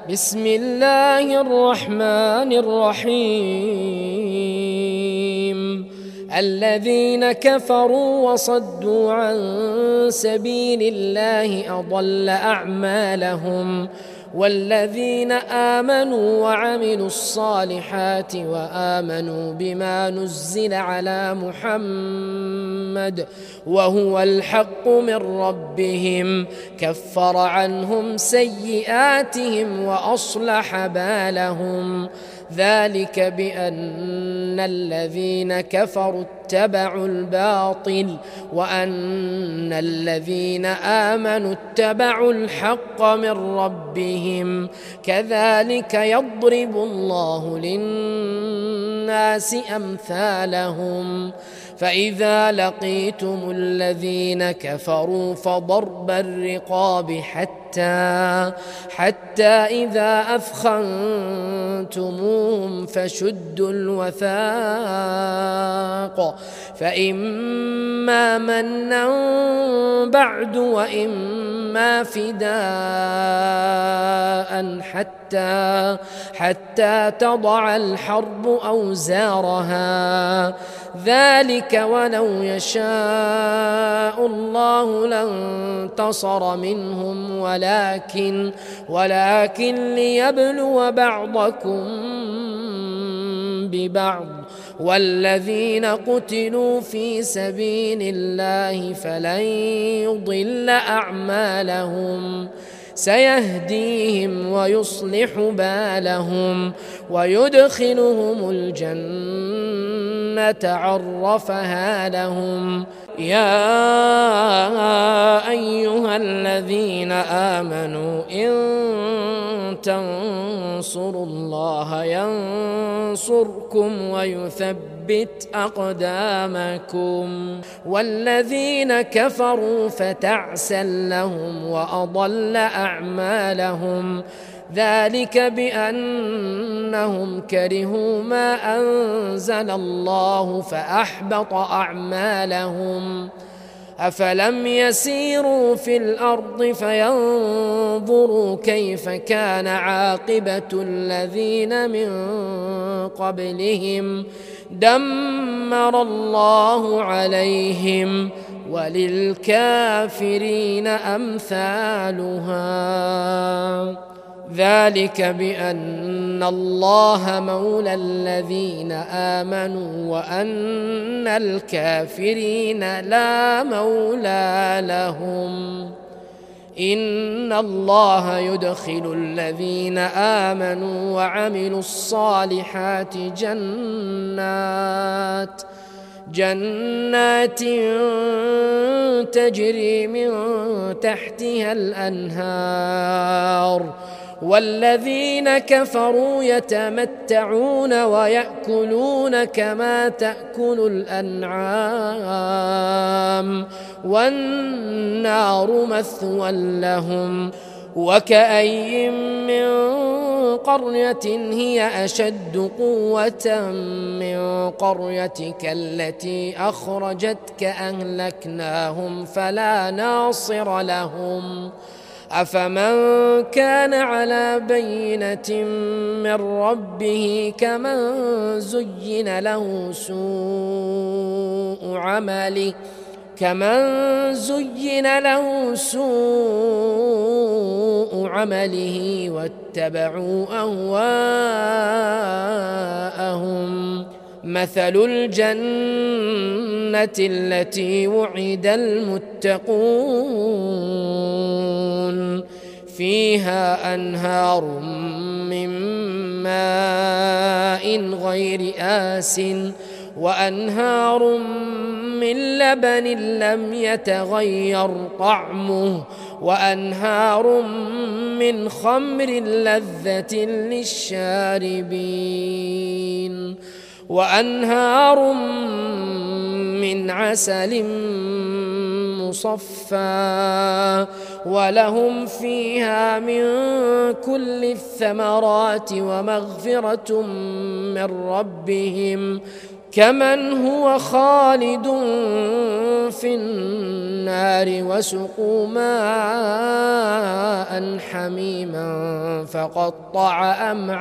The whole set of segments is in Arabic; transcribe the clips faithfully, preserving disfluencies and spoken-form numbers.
بسم الله الرحمن الرحيم. الذين كفروا وصدوا عن سبيل الله أضل أعمالهم، والذين آمنوا وعملوا الصالحات وآمنوا بما نزل على محمد وهو الحق من ربهم كفر عنهم سيئاتهم وأصلح بالهم، ذلك بأن الذين كفروا اتبعوا الباطل وأن الذين آمنوا اتبعوا الحق من ربهم، كذلك يضرب الله للناس أمثالهم. فإذا لقيتم الذين كفروا فضرب الرقاب حتى حتى إذا أثخنتموهم فشدوا الوثاق، فإما منا بعد وإما فداء حتى حتى تضع الحرب أوزارها، ذلك ولو يشاء الله لانتصر منهم ولكن ولكن ليبلو بعضكم ببعض، والذين قتلوا في سبيل الله فلن يضل أعمالهم، سيهديهم ويصلح بالهم ويدخلهم الجنة عرفها لهم. يا أيها الذين آمنوا إن تنصروا الله ينصركم ويثبت أقدامكم، والذين كفروا فتعسا لهم وأضل أعمالهم، ذلك بأنهم كرهوا ما أنزل الله فأحبط أعمالهم. أفلم يسيروا في الأرض فينظروا كيف كان عاقبة الذين من قبلهم، دمر الله عليهم وللكافرين أمثالها، ذلك بأن الله مولى الذين آمنوا وأن الكافرين لا مولى لهم. إن الله يدخل الذين آمنوا وعملوا الصالحات جنات جنات تجري من تحتها الأنهار، والذين كفروا يتمتعون ويأكلون كما تأكل الأنعام والنار مثوى لهم. وكأي من قرية هي أشد قوة من قريتك التي أخرجتك أهلكناهم فلا ناصر لهم. أفمن كان على بينة من ربه كمن زين له سوء عمله كمن زين له سوء عمله واتبعوا أهواءهم. مثل الجنة التي وعد المتقون فيها أنهار من ماء غير آسٍ وأنهار من لبن لم يتغير طعمه وأنهار من خمر لذة للشاربين وأنهار من عسل مصفى ولهم فيها من كل الثمرات ومغفرة من ربهم كمن هو خالد في النار وسقوا ماء حميما فقطع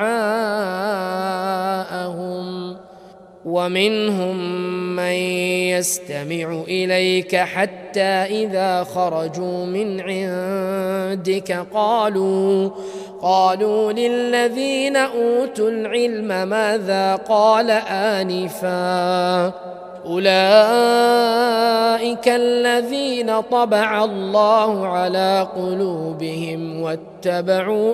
أمعاءهم ومنهم من يستمع إليك حتى إذا خرجوا من عندك قالوا قالوا للذين أوتوا العلم ماذا قال آنفا أولئك الذين طبع الله على قلوبهم واتبعوا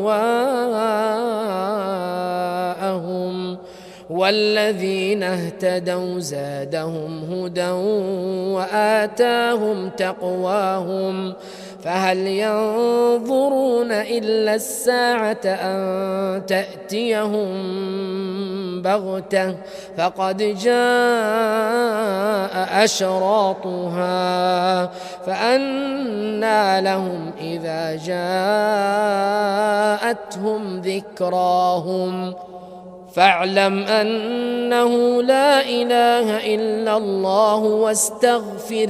أهواءهم والذين اهتدوا زادهم هدى وآتاهم تقواهم فهل ينظرون إلا الساعة أن تأتيهم بغتة فقد جاء أشراطها فأنى لهم إذا جاءتهم ذكراهم فاعلم أنه لا إله إلا الله واستغفر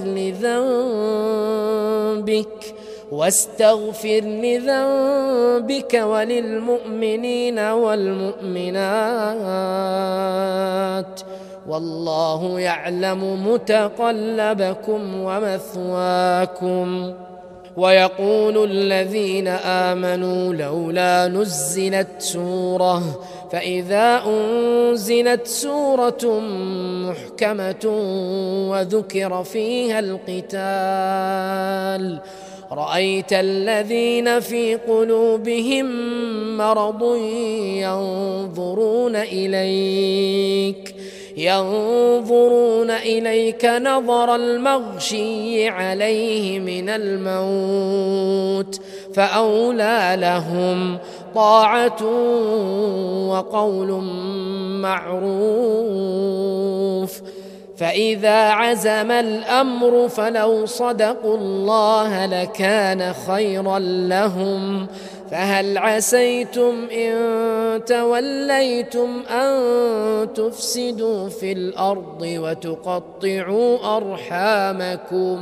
لذنبك واستغفر لذنبك وللمؤمنين والمؤمنات والله يعلم متقلبكم ومثواكم. ويقول الذين آمنوا لولا نزلت سورة فإذا أنزلت سورة محكمة وذكر فيها القتال رأيت الذين في قلوبهم مرض ينظرون إليك ينظرون إليك نظر المغشي عليه من الموت فأولى لهم طاعة وقول معروف فإذا عزم الأمر فلو صدقوا الله لكان خيرا لهم فهل عسيتم إن توليتم أن تفسدوا في الأرض وتقطعوا أرحامكم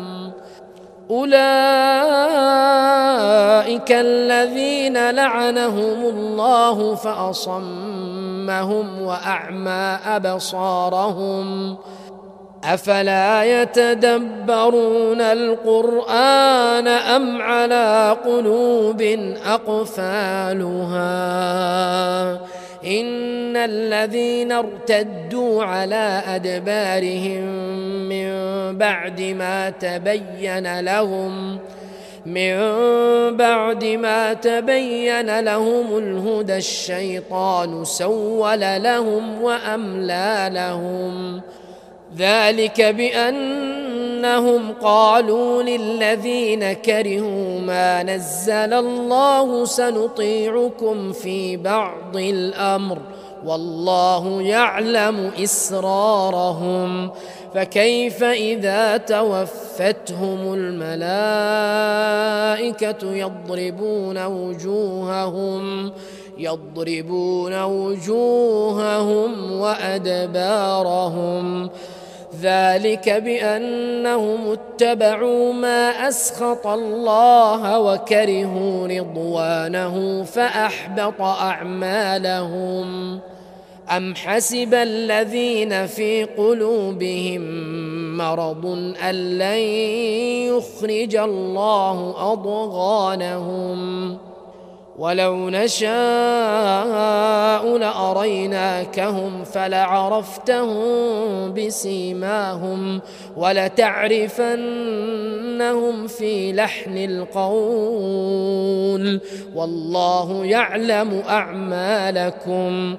أولئك الذين لعنهم الله فأصمهم وأعمى أبصارهم أفلا يتدبرون القرآن أم على قلوب أقفالها إن الذين ارتدوا على أدبارهم من بعد ما تبين لهم من بعد ما تبين لهم الهدى الشيطان سول لهم وأملى لهم ذلك بأنهم قالوا للذين كرهوا ما نزل الله سنطيعكم في بعض الأمر والله يعلم إسرارهم فكيف إذا توفتهم الملائكة يضربون وجوههم يضربون وجوههم وأدبارهم ذلك بأنهم اتبعوا ما أسخط الله وكرهوا رضوانه فأحبط أعمالهم أم حسب الذين في قلوبهم مرض أن لن يخرج الله أضغانهم ولو نشاء لأريناكهم فلعرفتهم بسيماهم ولتعرفنهم في لحن القول والله يعلم أعمالكم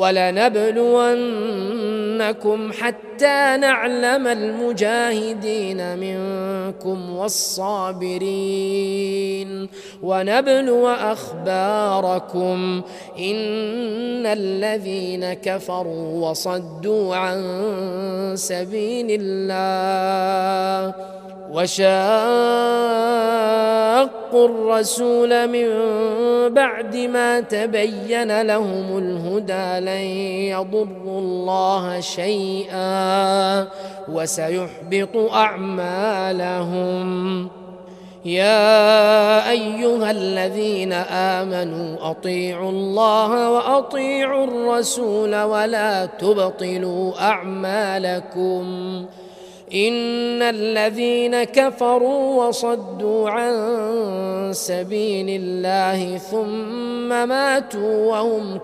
ولنبلونكم حتى نعلم المجاهدين منكم والصابرين ونبلو أخباركم إن الذين كفروا وصدوا عن سبيل الله وشاقوا الرسول من بعد ما تبين لهم الهدى لن يضروا الله شيئا وسيحبط أعمالهم. يا أيها الذين آمنوا أطيعوا الله وأطيعوا الرسول ولا تبطلوا أعمالكم. إن الذين كفروا وصدوا عن سبيل الله ثم ماتوا وهم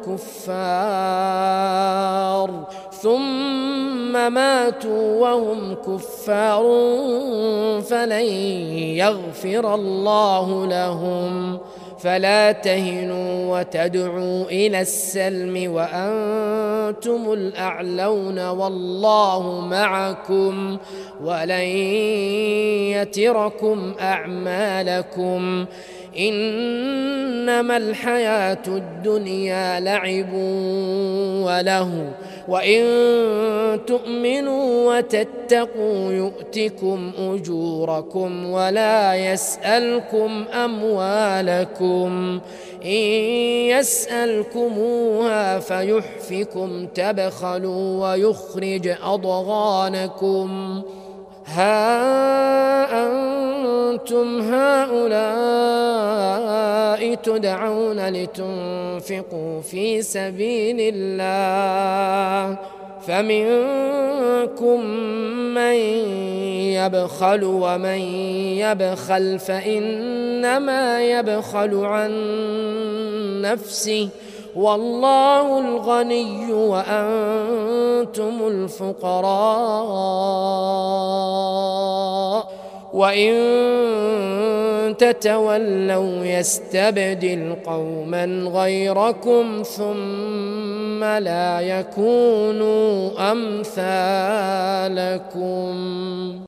كفار ثم ماتوا وهم كفار فلن يغفر الله لهم. فلا تهنوا وتدعوا إلى السلم وأنتم الأعلون والله معكم ولن يتركم أعمالكم. إنما الحياة الدنيا لعب وله وإن تؤمنوا وتتقوا يؤتكم أجوركم ولا يسألكم أموالكم. إن يسألكموها فيحفكم تبخلوا ويخرج أضغانكم. ها أنتم هؤلاء تدعون لتنفقوا في سبيل الله فمنكم من يبخل ومن يبخل فإنما يبخل عن نفسه والله الغني وأنتم الفقراء وإن تتولوا يستبدل قوما غيركم ثم لا يكونوا أمثالكم.